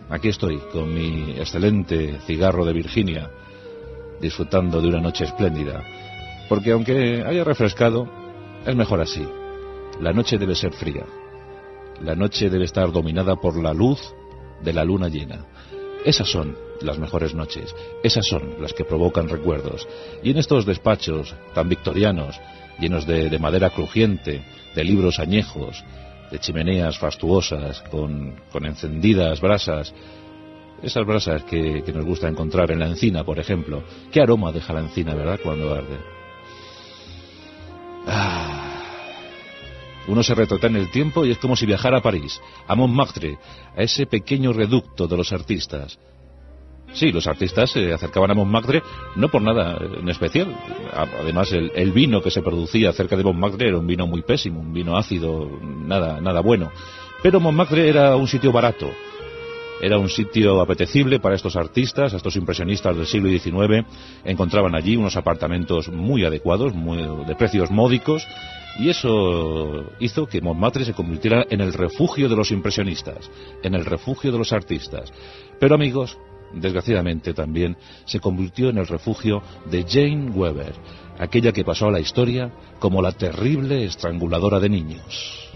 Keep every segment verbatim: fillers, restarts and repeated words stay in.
aquí estoy, con mi excelente cigarro de Virginia, disfrutando de una noche espléndida. Porque aunque haya refrescado, es mejor así. La noche debe ser fría. La noche debe estar dominada por la luz de la luna llena. Esas son las mejores noches. Esas son las que provocan recuerdos. Y en estos despachos tan victorianos, llenos de, de madera crujiente, de libros añejos, de chimeneas fastuosas, con, con encendidas brasas, esas brasas que, que nos gusta encontrar en la encina, por ejemplo. ¿Qué aroma deja la encina, verdad, cuando arde? Ah... Uno se retrata en el tiempo y es como si viajara a París, a Montmartre, a ese pequeño reducto de los artistas. Sí, los artistas se acercaban a Montmartre no por nada en especial. Además, el, el vino que se producía cerca de Montmartre era un vino muy pésimo, un vino ácido, nada, nada bueno. Pero Montmartre era un sitio barato. Era un sitio apetecible para estos artistas, estos impresionistas del siglo diecinueve. Encontraban allí unos apartamentos muy adecuados, muy, de precios módicos, y eso hizo que Montmartre se convirtiera en el refugio de los impresionistas, en el refugio de los artistas. Pero, amigos, desgraciadamente también se convirtió en el refugio de Jane Weber, aquella que pasó a la historia como la terrible estranguladora de niños.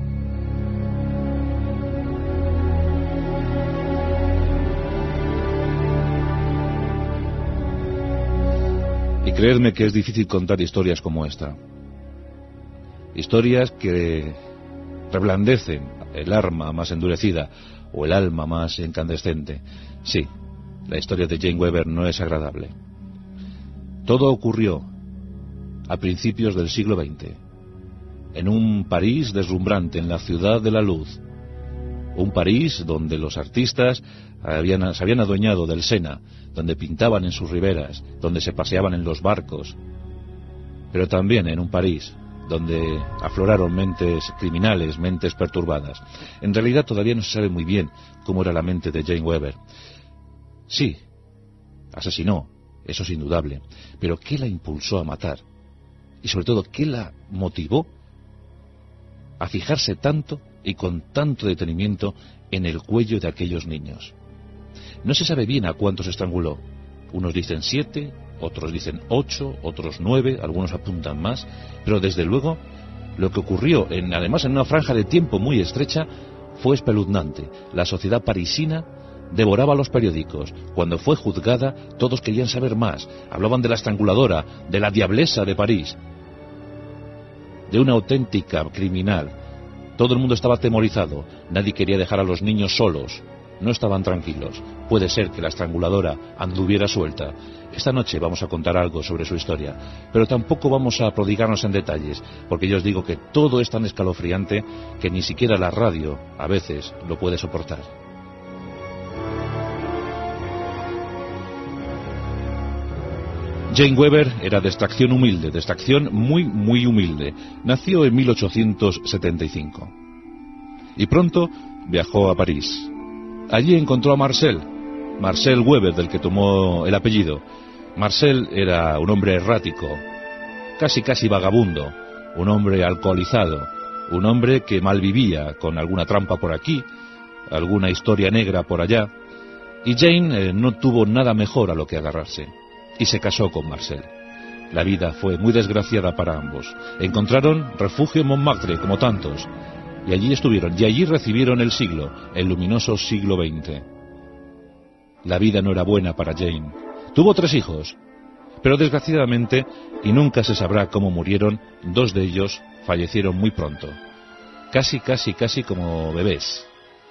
Y creedme que es difícil contar historias como esta. Historias que reblandecen el arma más endurecida o el alma más incandescente. Sí, la historia de Jane Weber no es agradable. Todo ocurrió a principios del siglo veinte, en un París deslumbrante, en la ciudad de la luz. Un París donde los artistas habían, se habían adueñado del Sena, donde pintaban en sus riberas, donde se paseaban en los barcos. Pero también en un París donde afloraron mentes criminales, mentes perturbadas. En realidad todavía no se sabe muy bien cómo era la mente de Jane Weber. Sí, asesinó, eso es indudable, pero ¿qué la impulsó a matar? Y sobre todo, ¿qué la motivó a fijarse tanto y con tanto detenimiento en el cuello de aquellos niños? No se sabe bien a cuántos estranguló. Unos dicen siete, otros dicen ocho, otros nueve, algunos apuntan más, pero desde luego lo que ocurrió, en, además en una franja de tiempo muy estrecha, fue espeluznante. La sociedad parisina devoraba los periódicos. Cuando fue juzgada, todos querían saber más. Hablaban de la estranguladora, de la diablesa de París, de una auténtica criminal. Todo el mundo estaba atemorizado. Nadie quería dejar a los niños solos. No estaban tranquilos. Puede ser que la estranguladora anduviera suelta. Esta noche vamos a contar algo sobre su historia, pero tampoco vamos a prodigarnos en detalles, porque yo os digo que todo es tan escalofriante que ni siquiera la radio a veces lo puede soportar. Jane Weber era de extracción humilde, de extracción muy, muy humilde. Nació en mil ochocientos setenta y cinco. Y pronto viajó a París. Allí encontró a Marcel, Marcel Weber, del que tomó el apellido. Marcel era un hombre errático, casi casi vagabundo, un hombre alcoholizado, un hombre que malvivía, con alguna trampa por aquí, alguna historia negra por allá. Y Jane eh, no tuvo nada mejor a lo que agarrarse, y se casó con Marcel. La vida fue muy desgraciada para ambos. Encontraron refugio en Montmartre, como tantos, y allí estuvieron, y allí recibieron el siglo, el luminoso siglo veinte. La vida no era buena para Jane. Tuvo tres hijos, pero desgraciadamente, y nunca se sabrá cómo murieron, dos de ellos fallecieron muy pronto. Casi, casi, casi como bebés.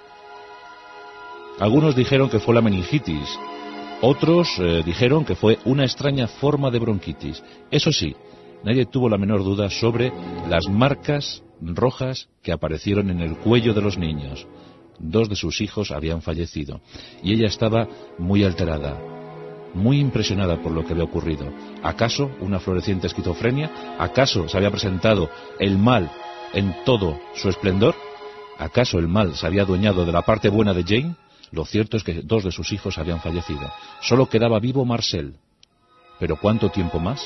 Algunos dijeron que fue la meningitis, otros eh, dijeron que fue una extraña forma de bronquitis. Eso sí, nadie tuvo la menor duda sobre las marcas rojas que aparecieron en el cuello de los niños. Dos de sus hijos habían fallecido, y ella estaba muy alterada, muy impresionada por lo que había ocurrido. ¿Acaso una floreciente esquizofrenia? ¿Acaso se había presentado el mal en todo su esplendor? ¿Acaso el mal se había adueñado de la parte buena de Jane? Lo cierto es que dos de sus hijos habían fallecido. Solo quedaba vivo Marcel. ¿Pero cuánto tiempo más?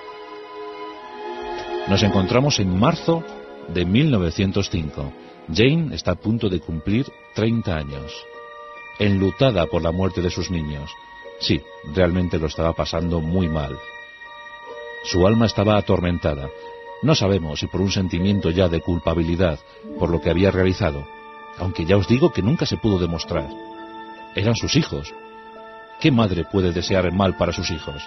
Nos encontramos en marzo de mil novecientos cinco. Jane está a punto de cumplir treinta años. enlutada por la muerte de sus niños. Sí, realmente lo estaba pasando muy mal. Su alma estaba atormentada. No sabemos si por un sentimiento ya de culpabilidad por lo que había realizado, aunque ya os digo que nunca se pudo demostrar. Eran sus hijos. ¿Qué madre puede desear el mal para sus hijos?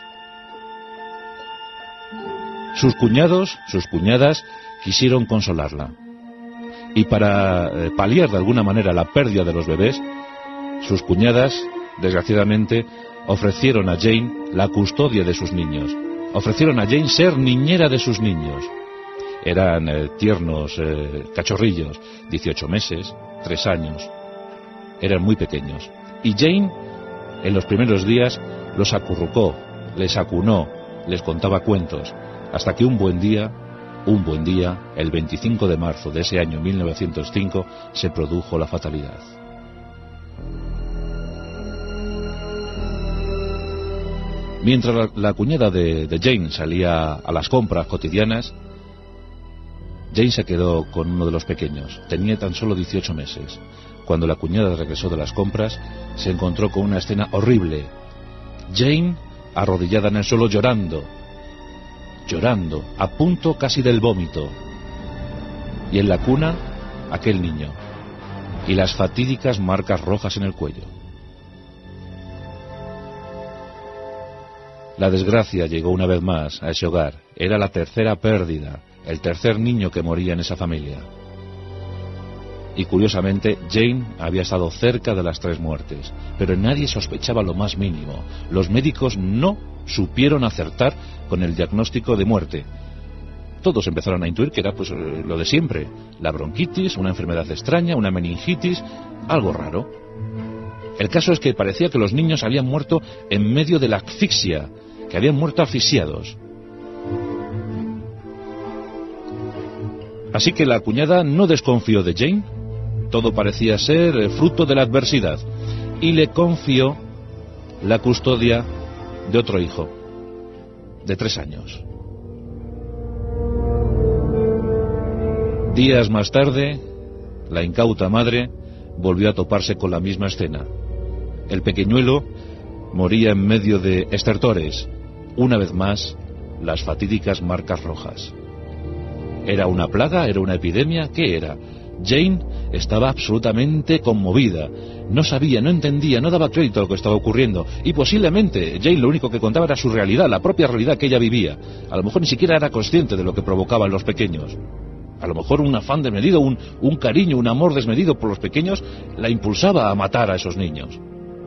Sus cuñados, sus cuñadas, quisieron consolarla. Y para eh, paliar de alguna manera la pérdida de los bebés, sus cuñadas, desgraciadamente, ofrecieron a Jane la custodia de sus niños. Ofrecieron a Jane ser niñera de sus niños. Eran eh, tiernos eh, cachorrillos, dieciocho meses, tres años. Eran muy pequeños. Y Jane, en los primeros días, los acurrucó, les acunó, les contaba cuentos, hasta que un buen día, un buen día, el veinticinco de marzo de ese año mil novecientos cinco, se produjo la fatalidad. Mientras la, la cuñada de, de Jane salía a las compras cotidianas, Jane se quedó con uno de los pequeños. Tenía tan solo dieciocho meses. Cuando la cuñada regresó de las compras, se encontró con una escena horrible. Jane arrodillada en el suelo llorando, llorando, a punto casi del vómito. Y en la cuna, aquel niño, y las fatídicas marcas rojas en el cuello. La desgracia llegó una vez más a ese hogar. Era la tercera pérdida, el tercer niño que moría en esa familia. Y curiosamente, Jane había estado cerca de las tres muertes, pero nadie sospechaba lo más mínimo. Los médicos no supieron acertar con el diagnóstico de muerte. Todos empezaron a intuir que era pues lo de siempre: la bronquitis, una enfermedad extraña, una meningitis, algo raro. El caso es que parecía que los niños habían muerto en medio de la asfixia, que habían muerto asfixiados. Así que la cuñada no desconfió de Jane. Todo parecía ser fruto de la adversidad, y le confió la custodia de otro hijo, de tres años. Días más tarde, la incauta madre volvió a toparse con la misma escena. El pequeñuelo moría en medio de estertores. Una vez más, las fatídicas marcas rojas. ¿Era una plaga? ¿Era una epidemia? ¿Qué era? Jane estaba absolutamente conmovida. No sabía, no entendía, no daba crédito a lo que estaba ocurriendo. Y posiblemente Jane lo único que contaba era su realidad, la propia realidad que ella vivía. A lo mejor ni siquiera era consciente de lo que provocaban los pequeños. A lo mejor un afán desmedido, un, un cariño, un amor desmedido por los pequeños la impulsaba a matar a esos niños.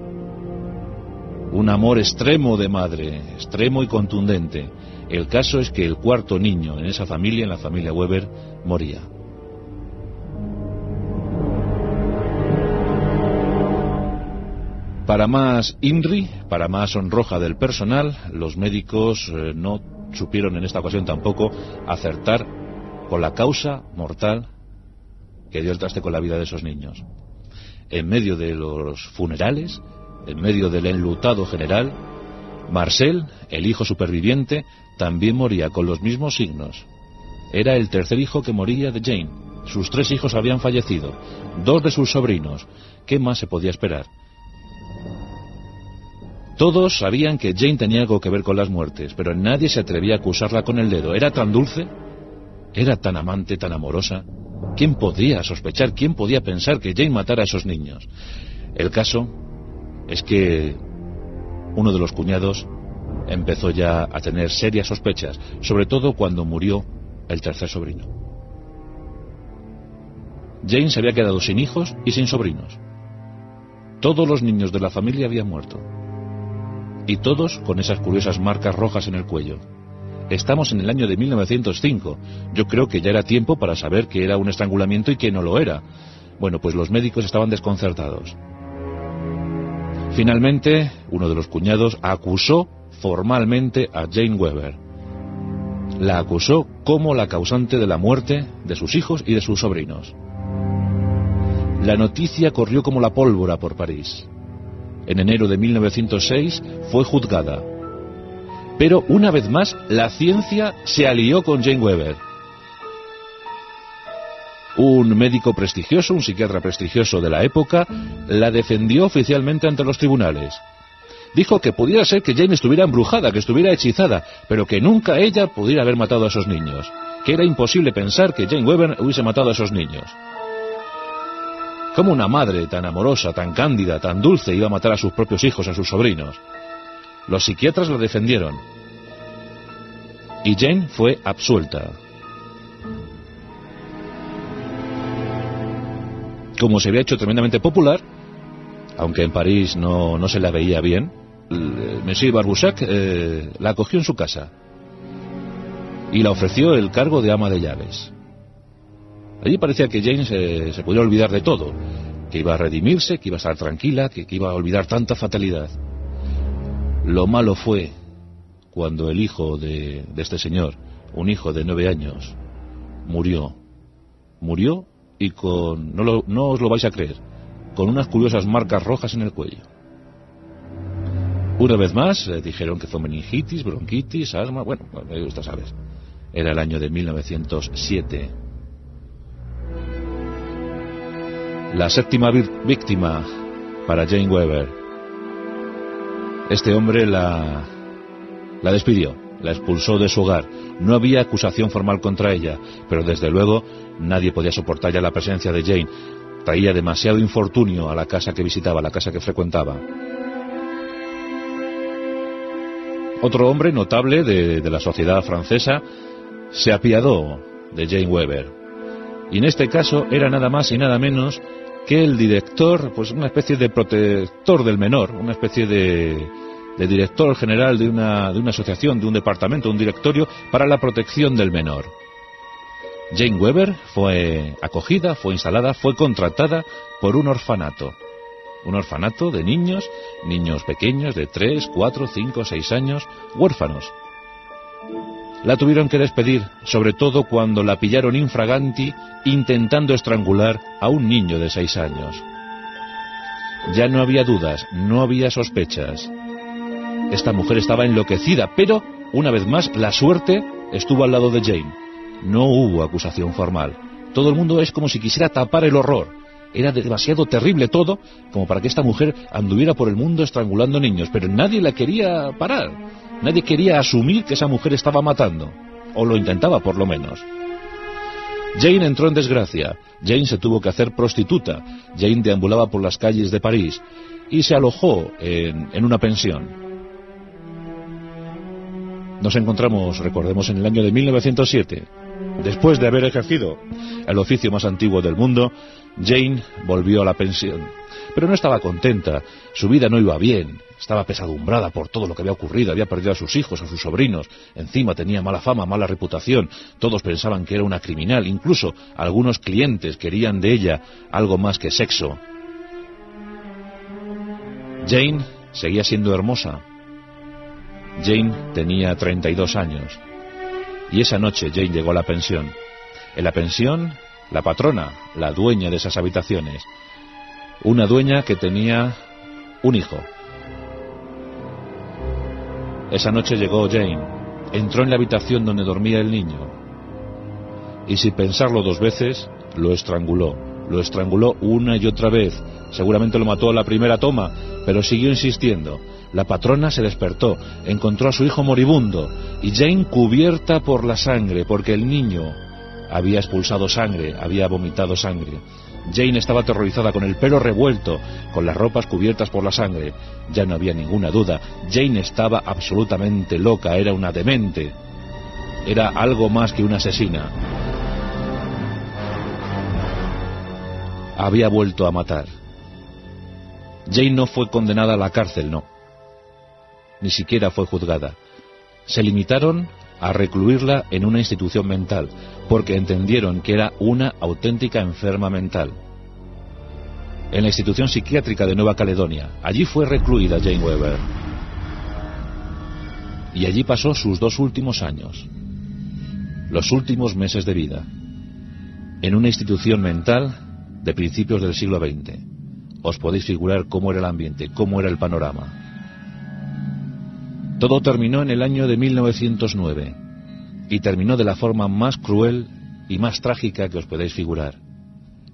Un amor extremo de madre, extremo y contundente. El caso es que el cuarto niño en esa familia, en la familia Weber, moría. Para más INRI, para más sonroja del personal, los médicos eh, no supieron en esta ocasión tampoco acertar con la causa mortal que dio el traste con la vida de esos niños. En medio de los funerales, en medio del enlutado general, Marcel, el hijo superviviente, también moría con los mismos signos. Era el tercer hijo que moría de Jane. Sus tres hijos habían fallecido, dos de sus sobrinos. ¿Qué más se podía esperar? Todos sabían que Jane tenía algo que ver con las muertes, pero nadie se atrevía a acusarla con el dedo. Era tan dulce, era tan amante, tan amorosa. ¿Quién podía sospechar, quién podía pensar que Jane matara a esos niños? El caso es que uno de los cuñados empezó ya a tener serias sospechas, sobre todo cuando murió el tercer sobrino. Jane se había quedado sin hijos y sin sobrinos. Todos los niños de la familia habían muerto. Y todos con esas curiosas marcas rojas en el cuello. Estamos en el año de mil novecientos cinco. Yo creo que ya era tiempo para saber que era un estrangulamiento y que no lo era. Bueno, pues los médicos estaban desconcertados. Finalmente, uno de los cuñados acusó formalmente a Jane Weber. La acusó como la causante de la muerte de sus hijos y de sus sobrinos. La noticia corrió como la pólvora por París. En enero de mil novecientos seis fue juzgada. Pero una vez más la ciencia se alió con Jane Weber. Un médico prestigioso, un psiquiatra prestigioso de la época, la defendió oficialmente ante los tribunales. Dijo que pudiera ser que Jane estuviera embrujada, que estuviera hechizada, pero que nunca ella pudiera haber matado a esos niños, que era imposible pensar que Jane Weber hubiese matado a esos niños. ¿Cómo una madre tan amorosa, tan cándida, tan dulce iba a matar a sus propios hijos, a sus sobrinos? Los psiquiatras la defendieron y Jane fue absuelta. Como se había hecho tremendamente popular, aunque en París no, no se la veía bien, el Monsieur Barbusac eh, la acogió en su casa y la ofreció el cargo de ama de llaves. Allí parecía que Jane se, se podía olvidar de todo, que iba a redimirse, que iba a estar tranquila, que, que iba a olvidar tanta fatalidad. Lo malo fue cuando el hijo de, de este señor, un hijo de nueve años, murió. Murió y con, no, lo, no os lo vais a creer, con unas curiosas marcas rojas en el cuello. Una vez más, eh, dijeron que fue meningitis, bronquitis, asma, bueno, usted sabes. Era el año de mil novecientos siete. La séptima víctima para Jane Weber. Este hombre la, la despidió, la expulsó de su hogar. No había acusación formal contra ella, pero desde luego nadie podía soportar ya la presencia de Jane. Traía demasiado infortunio a la casa que visitaba, a la casa que frecuentaba. Otro hombre notable de, de la sociedad francesa se apiadó de Jane Weber. Y en este caso era nada más y nada menos que el director, pues una especie de protector del menor, una especie de, de director general de una, de una asociación, de un departamento, un directorio para la protección del menor. Jane Weber fue acogida, fue instalada, fue contratada por un orfanato. Un orfanato de niños, niños pequeños de tres, cuatro, cinco, seis años, huérfanos. La tuvieron que despedir, sobre todo cuando la pillaron infraganti intentando estrangular a un niño de seis años. Ya no había dudas, no había sospechas. Esta mujer estaba enloquecida, pero, una vez más, la suerte estuvo al lado de Jane. No hubo acusación formal. Todo el mundo es como si quisiera tapar el horror. Era demasiado terrible todo como para que esta mujer anduviera por el mundo estrangulando niños, pero nadie la quería parar. Nadie quería asumir que esa mujer estaba matando, o lo intentaba por lo menos. Jane entró en desgracia. Jane se tuvo que hacer prostituta. Jane deambulaba por las calles de París y se alojó en, en una pensión. Nos encontramos, recordemos, en el año de mil novecientos siete. Después de haber ejercido el oficio más antiguo del mundo, Jane volvió a la pensión. Pero no estaba contenta, su vida no iba bien, estaba pesadumbrada por todo lo que había ocurrido, había perdido a sus hijos, a sus sobrinos, encima tenía mala fama, mala reputación, todos pensaban que era una criminal, incluso algunos clientes querían de ella algo más que sexo. Jane seguía siendo hermosa. Jane tenía treinta y dos años. Y esa noche Jane llegó a la pensión. En la pensión, la patrona, la dueña de esas habitaciones, una dueña que tenía un hijo. Esa noche llegó Jane, entró en la habitación donde dormía el niño y sin pensarlo dos veces, lo estranguló. Lo estranguló una y otra vez. Seguramente lo mató a la primera toma, pero siguió insistiendo. La patrona se despertó, encontró a su hijo moribundo y Jane cubierta por la sangre, porque el niño había expulsado sangre, había vomitado sangre. Jane estaba aterrorizada, con el pelo revuelto, con las ropas cubiertas por la sangre. Ya no había ninguna duda, Jane estaba absolutamente loca, era una demente. Era algo más que una asesina. Había vuelto a matar. Jane no fue condenada a la cárcel, no. Ni siquiera fue juzgada. Se limitaron a recluirla en una institución mental, porque entendieron que era una auténtica enferma mental. En la institución psiquiátrica de Nueva Caledonia, allí fue recluida Jane Weber. Y allí pasó sus dos últimos años, los últimos meses de vida, en una institución mental de principios del siglo veinte. Os podéis figurar cómo era el ambiente, cómo era el panorama. Todo terminó en el año de mil novecientos nueve y terminó de la forma más cruel y más trágica que os podéis figurar.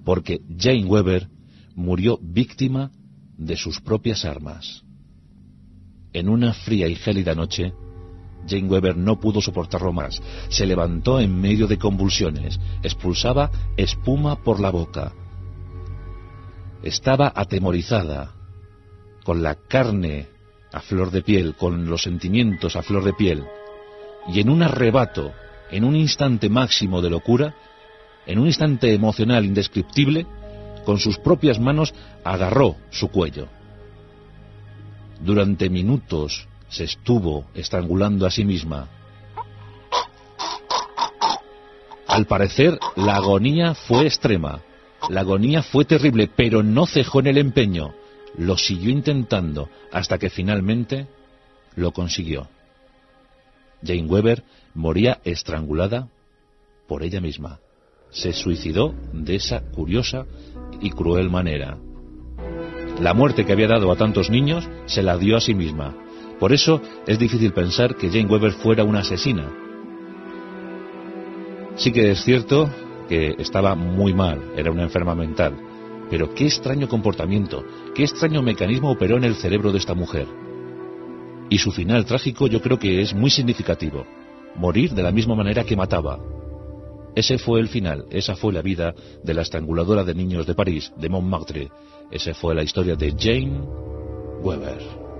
porque Jane Weber murió víctima de sus propias armas. En una fría y gélida noche, Jane Weber no pudo soportarlo más. Se levantó en medio de convulsiones, expulsaba espuma por la boca. Estaba atemorizada, con la carne a flor de piel, con los sentimientos a flor de piel, y en un arrebato, en un instante máximo de locura, en un instante emocional indescriptible, con sus propias manos agarró su cuello. Durante minutos se estuvo estrangulando a sí misma. Al parecer, la agonía fue extrema, la agonía fue terrible, pero no cejó en el empeño. Lo siguió intentando hasta que finalmente lo consiguió. Jane Weber moría estrangulada por ella misma. Se suicidó de esa curiosa y cruel manera. La muerte que había dado a tantos niños se la dio a sí misma. Por eso es difícil pensar que Jane Weber fuera una asesina. Sí que es cierto que estaba muy mal, era una enferma mental, pero qué extraño comportamiento, qué extraño mecanismo operó en el cerebro de esta mujer. Y su final trágico yo creo que es muy significativo: morir de la misma manera que mataba. Ese fue el final, esa fue la vida de la estranguladora de niños de París, de Montmartre. Esa fue la historia de Jane Weber.